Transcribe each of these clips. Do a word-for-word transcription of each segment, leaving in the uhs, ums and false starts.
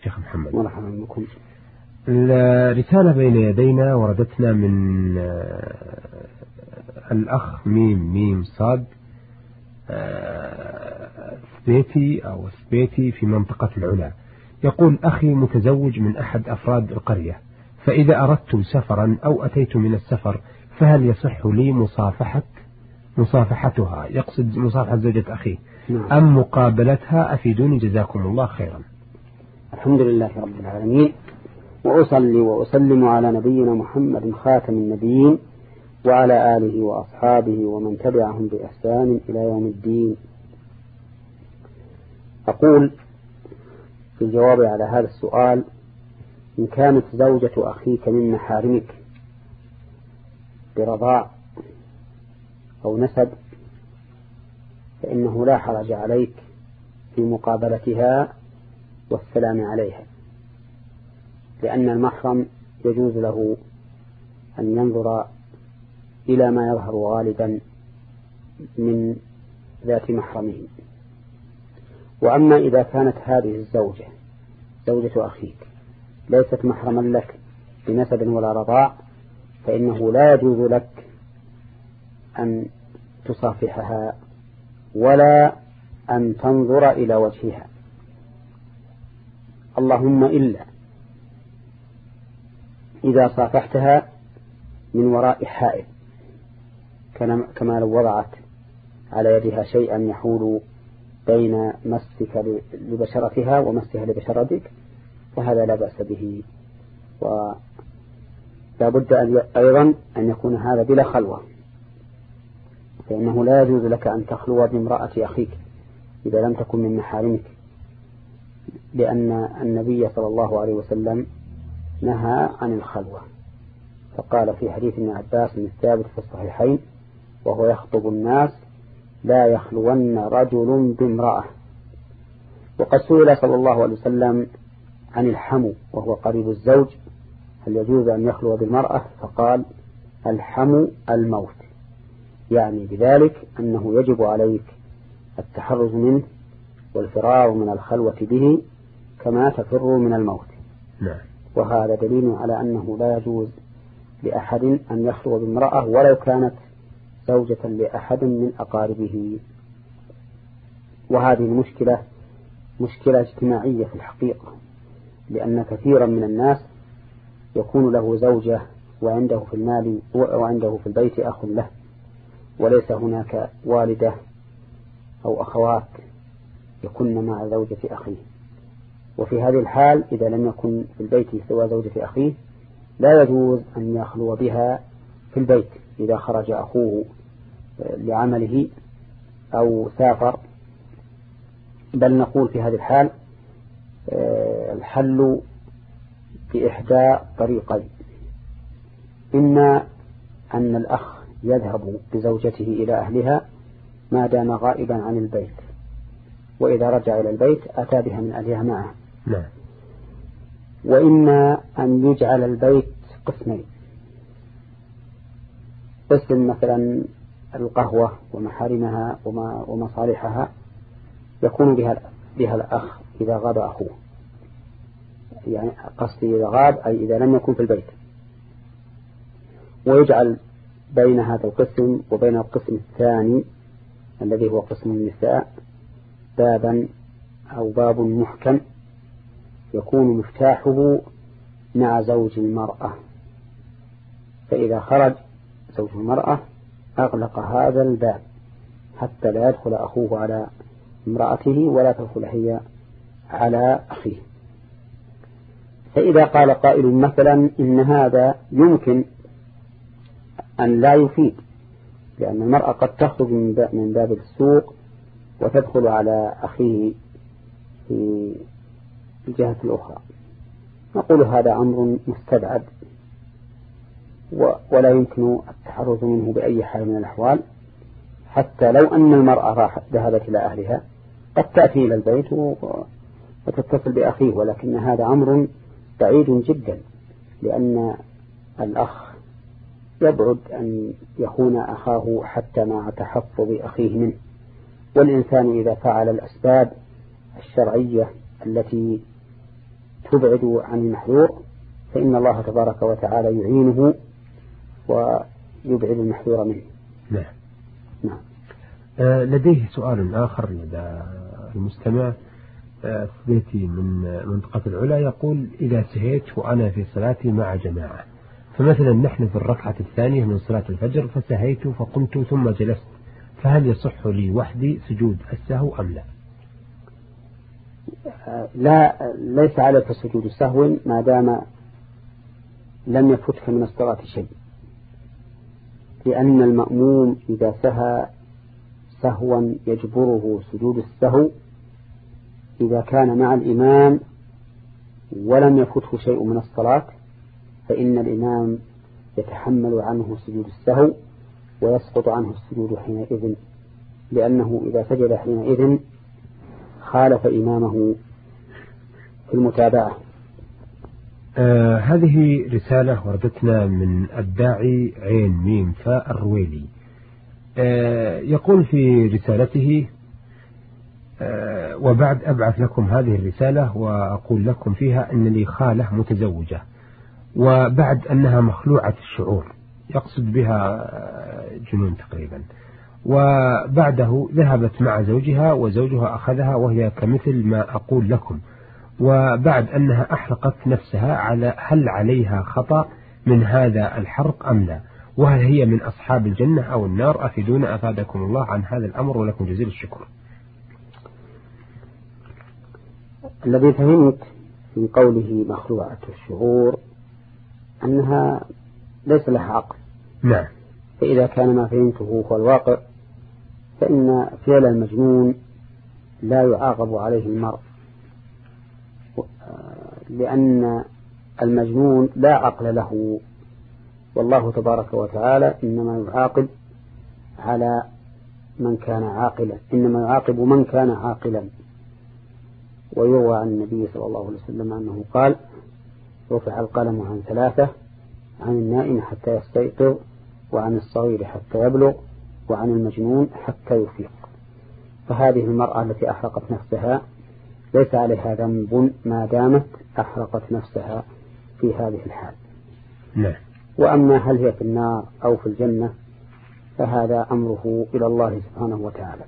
شيخ محمد. مرحبا بكم. الرسالة بين يدينا وردتنا من الأخ ميم ميم صاد سبيتي أو سبيتي في منطقة العلا. يقول: أخي متزوج من أحد أفراد القرية، فإذا أردت سفرا أو أتيت من السفر فهل يصح لي مصافحة مصافحتها، يقصد مصافحة زوجة أخيه، أم مقابلتها؟ أفيدوني جزاكم الله خيرا. الحمد لله رب العالمين، وأصلي وأسلم على نبينا محمد خاتم النبيين وعلى آله وأصحابه ومن تبعهم بإحسان إلى يوم الدين. أقول في الجواب على هذا السؤال: إن كانت زوجة أخيك من محارمك برضاع أو نسب فإنه لا حرج عليك في مقابلتها والسلام عليها، لأن المحرم يجوز له أن ينظر إلى ما يظهر غالبا من ذات محرمه. وأما إذا كانت هذه الزوجة زوجة أخيك ليست محرما لك بنسب ولا رضاع، فإنه لا يجوز لك أن تصافحها ولا أن تنظر إلى وجهها، اللهم إلا إذا صافحتها من وراء حائل، كما لو وضعت على يدها شيئا يحول بين مسك لبشرتها ومسها لبشرتك، فهذا لا بأس به. ولا بد أيضا أن يكون هذا بلا خلوة، فإنه لا يجوز لك أن تخلو بامرأة أخيك إذا لم تكن من محارمك، لأن النبي صلى الله عليه وسلم نهى عن الخلوة، فقال في حديث ابن عباس الثابت في الصحيحين وهو يخطب الناس: لا يخلون رجل بامرأة. وقد سئل صلى الله عليه وسلم عن الحمو وهو قريب الزوج: هل يجوز أن يخلو بالمرأة؟ فقال: الحمو الموت، يعني بذلك أنه يجب عليك التحرز منه والفرار من الخلوة به كما تفر من الموت. نعم. وهذا دليل على أنه لا يجوز لأحد أن يخلو بامرأة ولو كانت زوجة لأحد من أقاربه. وهذه المشكلة مشكلة اجتماعية في الحقيقة، لأن كثيرا من الناس يكون له زوجة وعنده في المال وعنده في البيت أخ له، وليس هناك والدة أو أخوات يكون مع زوجة أخيه. وفي هذه الحال إذا لم يكن في البيت سوى زوجة أخيه لا يجوز أن يخلو بها في البيت إذا خرج أخوه لعمله أو سافر، بل نقول في هذه الحال الحل بإحدى طريقين: إما أن الأخ يذهب بزوجته إلى أهلها ما دام غائبا عن البيت، وإذا رجع إلى البيت أتى بها من أهلها معه. نعم. وإما أن يجعل البيت قسمين: قسم مثلا القهوة ومحارمها ومصالحها يكون بها, بها الأخ إذا غاب أخوه، يعني قصدي إذا غاب أي إذا لم يكن في البيت، ويجعل بين هذا القسم وبين القسم الثاني الذي هو قسم النساء بابا أو باب محكم يكون مفتاحه مع زوج المرأة، فإذا خرج زوج المرأة أغلق هذا الباب حتى لا يدخل أخوه على امرأته ولا تدخل هي على أخيه. فإذا قال قائل مثلا إن هذا يمكن أن لا يفيد، لأن المرأة قد تخرج من باب السوق وتدخل على أخيه في الجهة الأخرى، نقول هذا أمر مستبعد ولا يمكن التحرز منه بأي حال من الأحوال، حتى لو أن المرأة راحت ذهبت إلى أهلها قد تأتي إلى البيت وتتصل بأخيه، ولكن هذا أمر بعيد جدا، لأن الأخ يبعد أن يخون أخاه حتى مع تحفظ أخيه منه. والإنسان إذا فعل الأسباب الشرعية التي تبعد عن المحذور فإن الله تبارك وتعالى يعينه ويبعد المحذور منه. نعم. نعم. آه لديه سؤال آخر لدى المستمع آه بيتي من منطقة العلا، يقول: إذا سهيت وأنا في صلاتي مع جماعة، فمثلا نحن في الركعة الثانية من صلاة الفجر فسهيت فقمت ثم جلست، فهل يصح لي وحدي سجود السهو أم لا؟ لا، ليس عليك سجود السهو ما دام لم يفتك من الصلاة شيء، لأن المأموم إذا سهى سهوا يجبره سجود السهو إذا كان مع الإمام ولم يفته شيء من الصلاة، فإن الإمام يتحمل عنه سجود السهو ويسقط عنه السجود حينئذ، لأنه إذا سجد حينئذ خالف إمامه في المتابعة. آه هذه رسالة وردتنا من الداعي عين ميم فاء الرويلي. آه يقول في رسالته: آه وبعد أبعث لكم هذه الرسالة وأقول لكم فيها أن لي خالة متزوجة، وبعد أنها مخلوعة الشعور، يقصد بها جنون تقريبا، وبعده ذهبت مع زوجها وزوجها أخذها وهي كمثل ما أقول لكم، وبعد أنها أحرقت نفسها، على هل عليها خطأ من هذا الحرق أم لا؟ وهل هي من أصحاب الجنة أو النار؟ أفيدونا أفادكم الله عن هذا الأمر ولكم جزيل الشكر. الذي فهمت في قوله مخلوعة الشعور أنها ليس لها عقل. نعم. فإذا كان ما فهمته هو الواقع فإن فعل المجنون لا يعاقب عليه المرء، لأن المجنون لا عقل له، والله تبارك وتعالى إنما يعاقب على من كان عاقلا، إنما يعاقب من كان عاقلا. ويروى عن النبي صلى الله عليه وسلم أنه قال: رفع القلم عن ثلاثة: عن النائم حتى يستيقظ، وعن الصغير حتى يبلغ، وعن المجنون حتى يفيق. فهذه المرأة التي أحرقت نفسها ليس عليها ذنب ما دامت أحرقت نفسها في هذه الحال. نعم. وأما هل هي في النار أو في الجنة فهذا أمره إلى الله سبحانه وتعالى.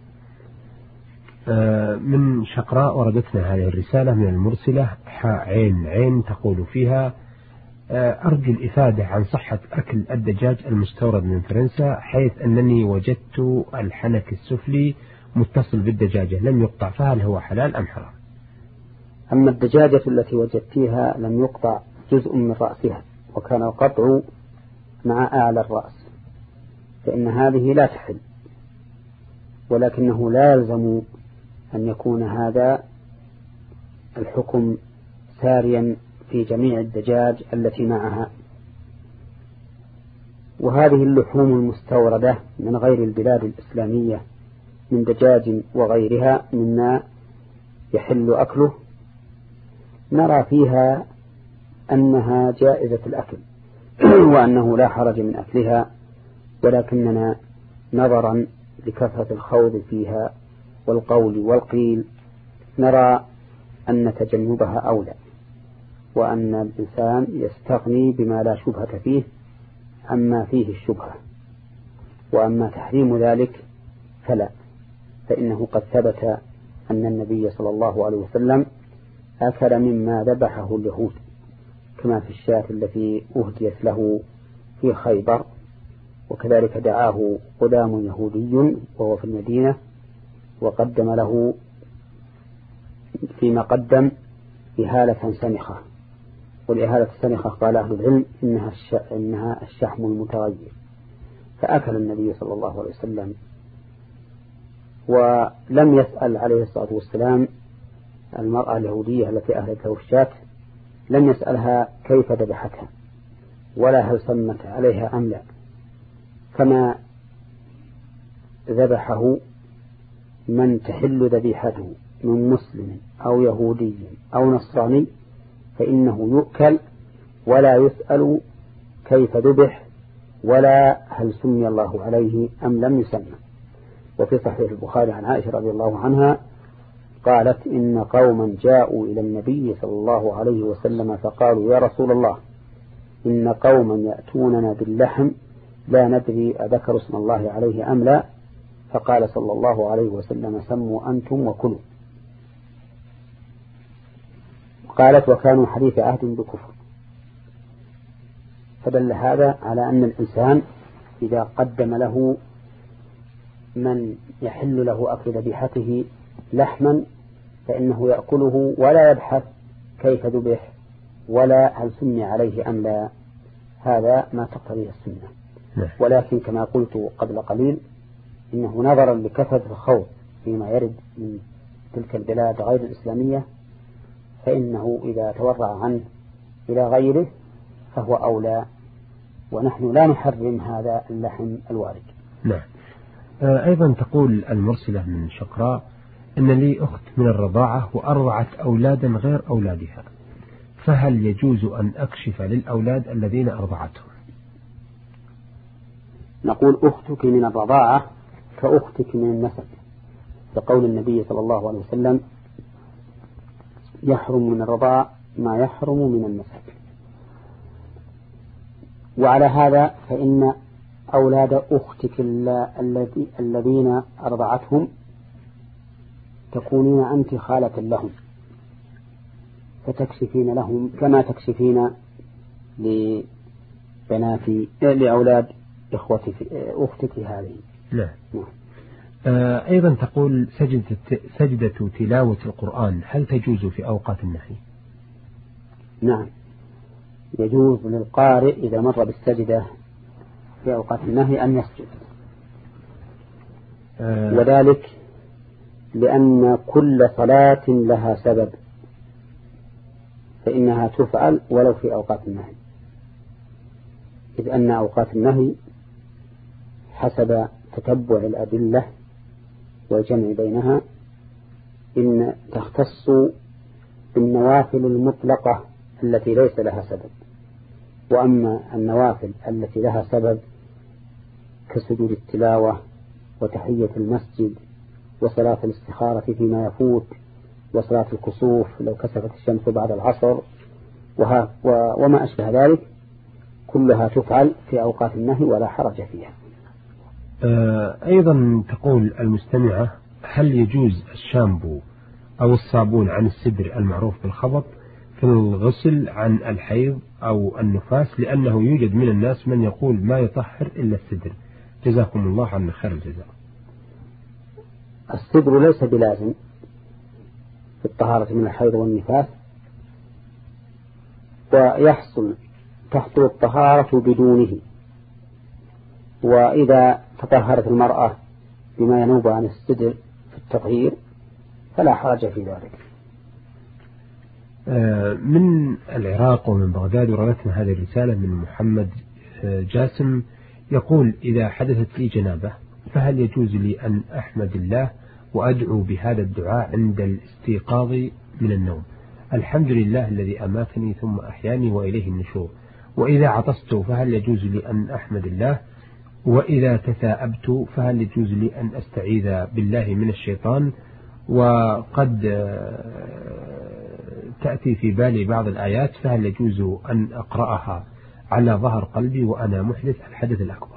من شقراء وردتنا هذه الرسالة من المرسلة حاء عين عين، تقول فيها: أرجو الإفادة عن صحة أكل الدجاج المستورد من فرنسا، حيث أنني وجدت الحنك السفلي متصل بالدجاجة لم يقطع، فهل هو حلال أم حرام؟ أما الدجاجة التي وجدتها لم يقطع جزء من رأسها وكان القطع مع أعلى الرأس فإن هذه لا تحل، ولكنه لا يلزم أن يكون هذا الحكم ساريا في جميع الدجاج التي معها. وهذه اللحوم المستوردة من غير البلاد الإسلامية من دجاج وغيرها مما يحل أكله نرى فيها أنها جائزة الأكل وأنه لا حرج من أكلها، ولكننا نظرا لكثرة الخوض فيها والقول والقيل نرى أن تجنبها أولى، وأن الإنسان يستغني بما لا شبهة فيه عما فيه الشبهة. وأما تحريم ذلك فلا، فإنه قد ثبت أن النبي صلى الله عليه وسلم أكل مما ذبحه اليهود، كما في الشاة التي أهديت له في خيبر، وكذلك دعاه غلام يهودي وهو في المدينة وقدم له فيما قدم إهالة سنخة، والإهالة السنخة قال أهل العلم إنها, الش... إنها الشحم المتغير، فأكل النبي صلى الله عليه وسلم. ولم يسأل عليه الصلاة والسلام المرأة اليهودية التي أهلت له الشاة، لم يسألها كيف ذبحتها ولا هل سمت عليها أم لا، كما ذبحه من تحل ذبيحته من مسلم أو يهودي أو نصراني فإنه يؤكل ولا يسأل كيف ذبح ولا هل سمي الله عليه أم لم يسمى. وفي صحيح البخاري عن عائشة رضي الله عنها قالت إن قوما جاءوا إلى النبي صلى الله عليه وسلم فقالوا يا رسول الله إن قوما يأتوننا باللحم لا ندري أذكر اسم الله عليه أم لا، فقال صلى الله عليه وسلم سموا أنتم وكلوا. قالت وكانوا حديث عهد بكفر. فدل هذا على أن الإنسان إذا قدم له من يحل له أكل ذبيحته لحما فإنه يأكله ولا يبحث كيف ذبح ولا هل سمي عليه أم لا، هذا ما تقتضيه السنة. ولكن كما قلت قبل قليل إنه نظرا لكثرة الخوض فيما يرد من تلك البلاد غير الإسلامية فإنه إذا تورع عنه إلى غيره فهو أولى، ونحن لا نحرم هذا اللحم الوارد. نعم. أيضا تقول المرسلة من شقراء إن لي أخت من الرضاعة وأرضعت أولادا غير أولادها، فهل يجوز أن أكشف للأولاد الذين أرضعتهم؟ نقول أختك من الرضاعة كأختك من النسب، لقول النبي صلى الله عليه وسلم يحرم من الرضاعة ما يحرم من النسب. وعلى هذا فإن أولاد أختك الذين أرضعتهم تكونين أنت خالة لهم فتكشفين لهم كما تكشفين لبنات لأولاد إخوتك أختك هذه. لا. نعم. آه أيضا تقول سجدة, سجدة تلاوة القرآن هل تجوز في أوقات النهي؟ نعم يجوز للقارئ إذا مر بالسجدة في أوقات النهي أن يسجد. آه وذلك لأن كل صلاة لها سبب فإنها تفعل ولو في أوقات النهي، إذ أن أوقات النهي حسب تتبع الأدلة والجمع بينها إن تختص بالنوافل المطلقة التي ليس لها سبب، وأما النوافل التي لها سبب كسجود التلاوة وتحية المسجد وصلاة الاستخارة فيما يفوت وصلاة الكسوف لو كسفت الشمس بعد العصر وما أشبه ذلك كلها تفعل في أوقات النهي ولا حرج فيها. أيضا تقول المستمعة هل يجوز الشامبو أو الصابون عن السدر المعروف بالخبط في الغسل عن الحيض أو النفاس، لأنه يوجد من الناس من يقول ما يطهر إلا السدر، جزاكم الله عنا خير الجزاء. السدر ليس بلازم في الطهارة من الحيض والنفاس، ويحصل تحصل الطهارة بدونه، وإذا تطهرت المرأة بما ينوب عن السدر في التطهير فلا حرج في ذلك. من العراق ومن بغداد وردتنا هذه الرسالة من محمد جاسم يقول إذا حدثت لي جنابة فهل يجوز لي أن أحمد الله وأدعو بهذا الدعاء عند الاستيقاظ من النوم؟ الحمد لله الذي أماتني ثم أحياني وإليه النشور. وإذا عطست فهل يجوز لي أن أحمد الله؟ وإذا تثاءبت فهل يجوز لي أن أستعيذ بالله من الشيطان؟ وقد تأتي في بالي بعض الآيات فهل يجوز أن أقرأها على ظهر قلبي وأنا محدث الحدث الأكبر؟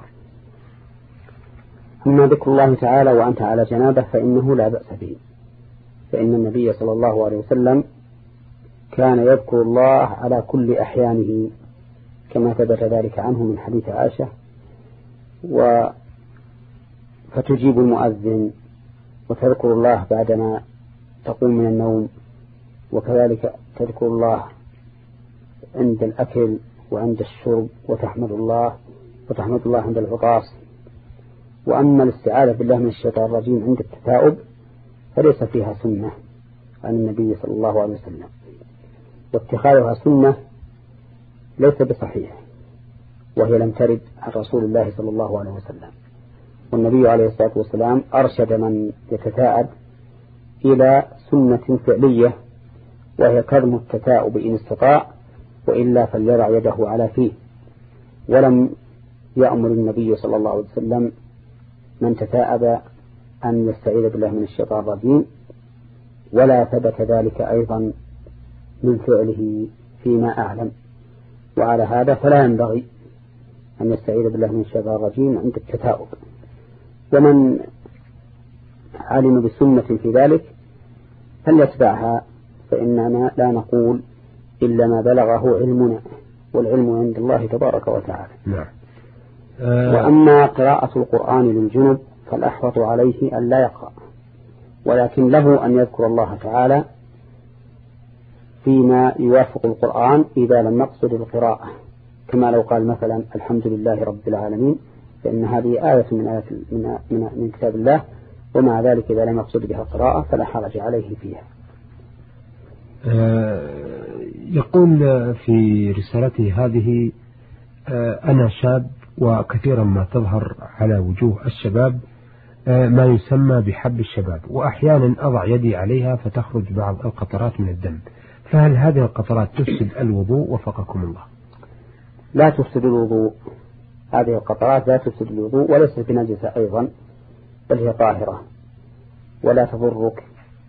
أما ذكر الله تعالى وأنت على جنابه فإنه لا بأس به، فإن النبي صلى الله عليه وسلم كان يذكر الله على كل أحيانه كما ثبت ذلك عنه من حديث عائشة. و فتجيب المؤذن وتذكر الله بعدما تقوم من النوم، وكذلك تذكر الله عند الأكل وعند الشرب وتحمد الله وتحمد الله عند العطاس. وأما الاستعاذة بالله من الشيطان الرجيم عند التثاؤب فليس فيها سنة عن النبي صلى الله عليه وسلم، واتخاذها سنة ليس بصحيح، وهي لم ترد عن رسول الله صلى الله عليه وسلم. والنبي عليه الصلاة والسلام أرشد من يتثاءب إلى سنة فعلية وهي كظم التثاؤب إن استطاع، وإلا فليضع يده على فيه. ولم يأمر النبي صلى الله عليه وسلم من تثاءب أن يستعيذ بالله من الشيطان الرجيم ولا ثبت ذلك أيضا من فعله فيما أعلم. وعلى هذا فلا ينبغي أن يستعيذ بالله من الشيطان الرجيم عند التثاؤب. ومن علم بسنة في ذلك فليتبعها، فإننا لا نقول إلا ما بلغه علمنا، والعلم عند الله تبارك وتعالى. نعم. أه وأما قراءة القرآن للجنب فالأحوط عليه أن لا يقرأ، ولكن له أن يذكر الله تعالى فيما يوافق القرآن إذا لم يقصد القراءة، كما لو قال مثلا الحمد لله رب العالمين، فإن هذه آية من آيات من, من, من كتاب الله، ومع ذلك إذا لم يقصد بها القراءة فلا حرج عليه فيها. يقول في رسالته هذه: أنا شاب وكثيرا ما تظهر على وجوه الشباب ما يسمى بحب الشباب، وأحيانا أضع يدي عليها فتخرج بعض القطرات من الدم، فهل هذه القطرات تفسد الوضوء وفقكم الله؟ لا تفسد الوضوء، هذه القطرات لا تفسد الوضوء وليست بنجسة أيضا، بل هي طاهرة ولا تضرك.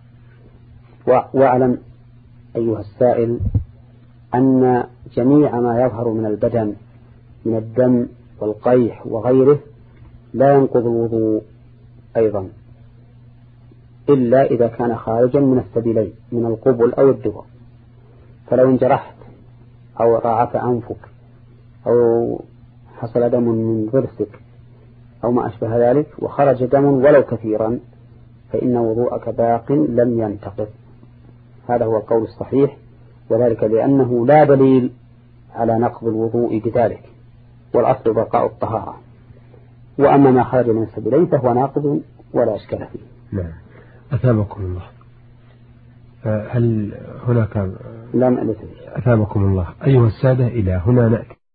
واعلم أيها السائل أن جميع ما يظهر من البدن من الدم والقيح وغيره لا ينقض الوضوء أيضا، إلا إذا كان خارجا من السبيلين من القبل أو الدبر. فلو انجرحت أو رعف أنفك أو حصل دم من ضرسك أو ما أشبه ذلك وخرج دم ولو كثيرا فإن وضوءك باق لم ينتقض. هذا هو القول الصحيح، وذلك لأنه لا دليل على نقض الوضوء بذلك، والأصل بقاء الطهارة. وأما ما خرج من السبيلين فهو ناقض ولا أشكال فيه. نعم. أثابكم الله. هل هناك لا مألسة. أثابكم الله أيها السادة، إلى هنا نأتي.